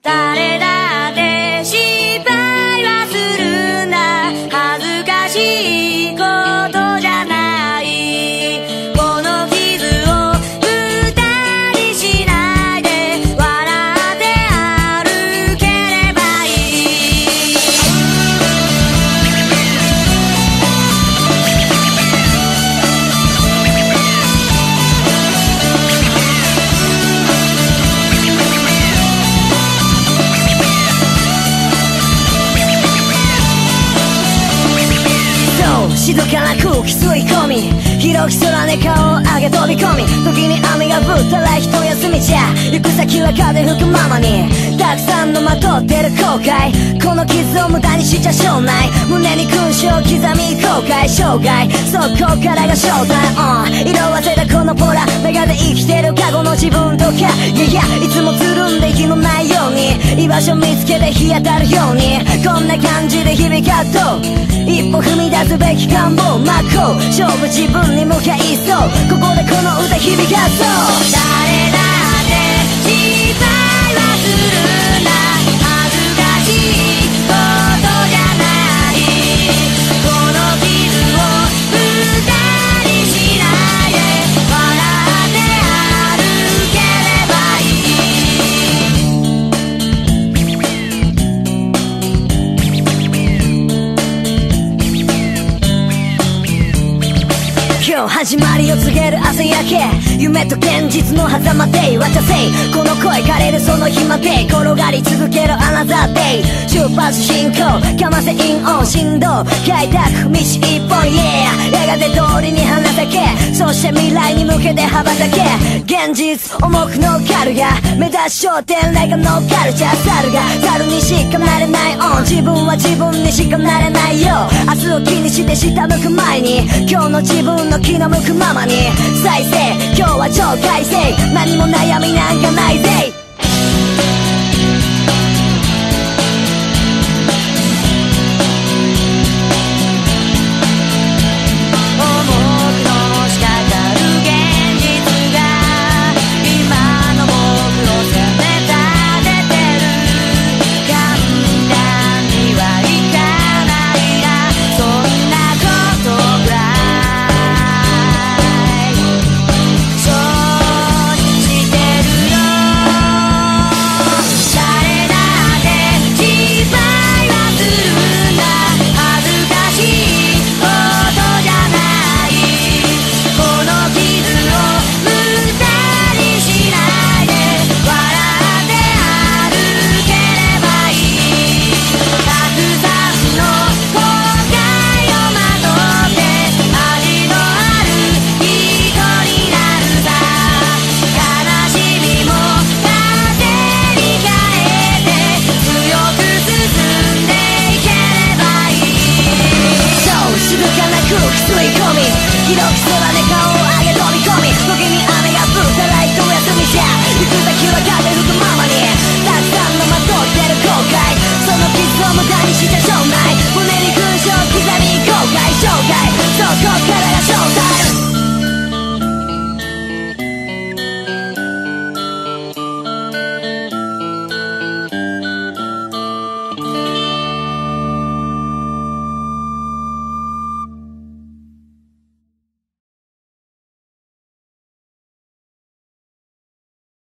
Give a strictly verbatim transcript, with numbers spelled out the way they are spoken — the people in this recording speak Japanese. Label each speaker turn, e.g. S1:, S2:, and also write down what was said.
S1: 誰だって失敗はするんだ。恥ずかしいことじゃない。この傷を二人しないで笑って歩ければいい。静かな空気吸い込み、広き空に顔を上げ飛び込み、時に雨が降ったら一休みじゃ行く先は風吹くままに。たくさんのまとってる後悔、この傷を無駄にしちゃしょうない。胸に勲章刻み後悔生涯、そこからが正体、uh、色褪せたこのポラメガで生きてる過去の自分とか、いやいやいつもつるんで息のないように居場所見つけて日当たるように、こんな感じで日々カット一歩踏み出すべき願望真っ向勝負自分に向かいそう。ここでこの歌響かそう。誰だって失敗はするんだ。恥ずかしいことじゃない。この傷を二人しないで笑って歩ければい今日始まりを告げる朝焼け、夢と現実の狭間で渡せこの声枯れるその日まで転がり続けるアナザーデイ。出発進行かませインオン振動開拓道一本 Yeah やがて通りに花咲け、そして未来に向けて羽ばたけ。現実重く乗っかるが目指す焦点レガのカルチャー猿が猿にしかなれないオン、自分は自分にしかなれないよ。明日を気にして下向く前に今日の自分の気の向くままに再生、今日は超快晴、何も悩みなんかないぜ。広く空で顔を上げ飛び込み、時に雨が降ったら一休みじゃ行く先は風吹くままに。たくさんのまとってる後悔、その傷を無駄にしてしょ